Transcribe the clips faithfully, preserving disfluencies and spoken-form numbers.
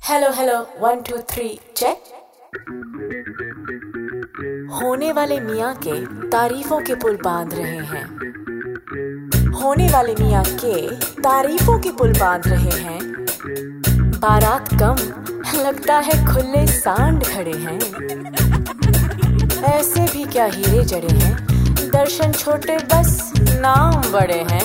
Hello hello one two three check. होने वाले मियाँ के तारीफों के पुल बांध रहे हैं। होने वाले मियाँ के तारीफों के पुल बांध रहे हैं। बारात कम लगता है खुले सांड खड़े हैं। ऐसे भी क्या हीरे जड़े हैं, दर्शन छोटे बस नाम बड़े हैं।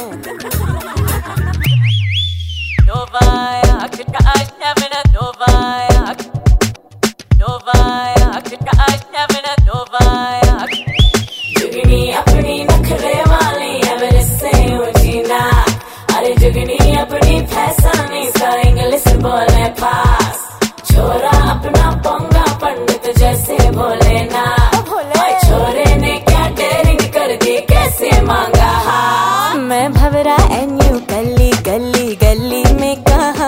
जुगनी अपनी नखरे वाली एवरेस्ट से ऊंची ना, अरे जुगनी अपनी फैसानी सा इंग्लिश बोले पास। छोरा अपना पोंगा पंडित जैसे बोले ना, भोले छोरे ने क्या डेयरिंग कर दी, कैसे मांगा हाँ। मैं भवरा एन यू गली गली गली में कहा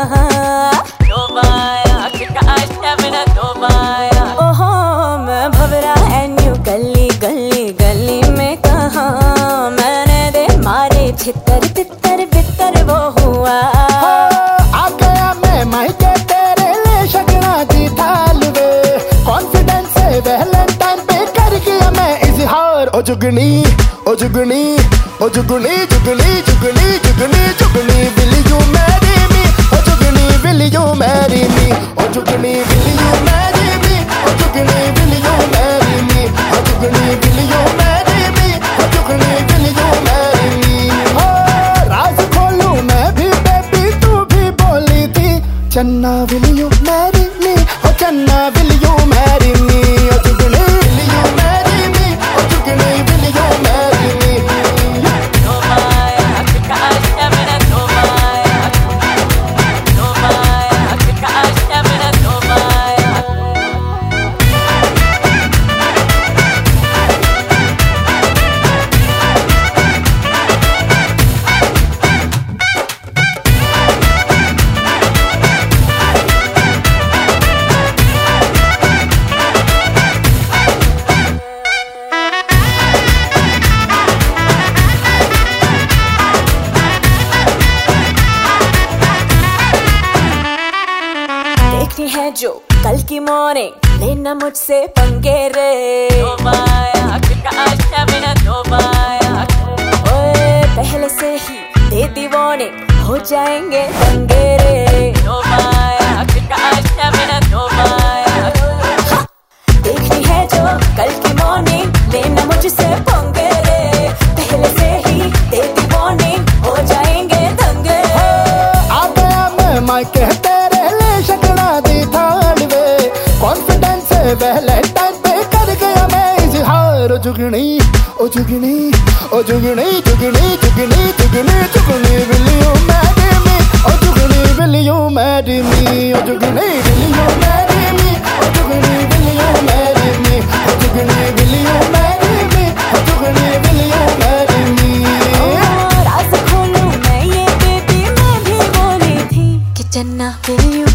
ओहो, मैं भवरा एन यू गली गली गली में कहा। मैंने दे मारे छितर तितर बितर वो हुआ। आ गया मैं मायके तेरे ले शगना दी थाल वे, कॉन्फिडेंस से वैलेंटाइन पे कर गया मैं इजहार। ओ जुगनी ओ जुगनी ओ जुगनी जुगनी जुगनी जुगनी जुगनी विल यू मैरी मी, ओ जुगनी विल यू मैरी मी, ओ जुगनी विल यू मैरी मी, ओ जुगनी विल यू मैरी मी, ओ जुगनी विल यू मैरी मी, ओ जुगनी विल यू मैरी मी। ओ राज खोलूं मैं भी बेबी, तू भी बोली थी चन्ना विल यू मैरी मी, ओ चन्ना विल यू मैरी मी, ओ जुगनी विल यू मैरी मी, ओ जुगनी विल यू मैरी मी। है जो कल की मॉर्निंग लेना मुझसे पंगे रे। ओए पहले से ही दे दी वार्निंग, हो जाएंगे दंगे रे। देखनी है जो कल की मॉर्निंग लेना मुझसे पंगे रे। पहले से ही दे दी वार्निंग, हो जाएंगे दंगे। आ गया मैं मायके तेरे ले शगना दी थाल वे, कॉन्फिडेंस से वैलेंटाइन पे कर गया मैं इजहार। ओ जुगनी ओ जुगनी ओ जुगनी जुगनी जुगनी जुगनी जुगनी विल यू मैरी मी, ओ जुगनी विल यू मैरी मी, ओ जुगनी विल यू मैरी मी, ओ जुगनी विल यू मैरी मी, ओ जुगनी विल यू मैरी मी, ओ जुगनी विल यू मैरी मी। राज खोलूं मैं ये बेबी, मैं भी बोली थी कि चन्ना विल यू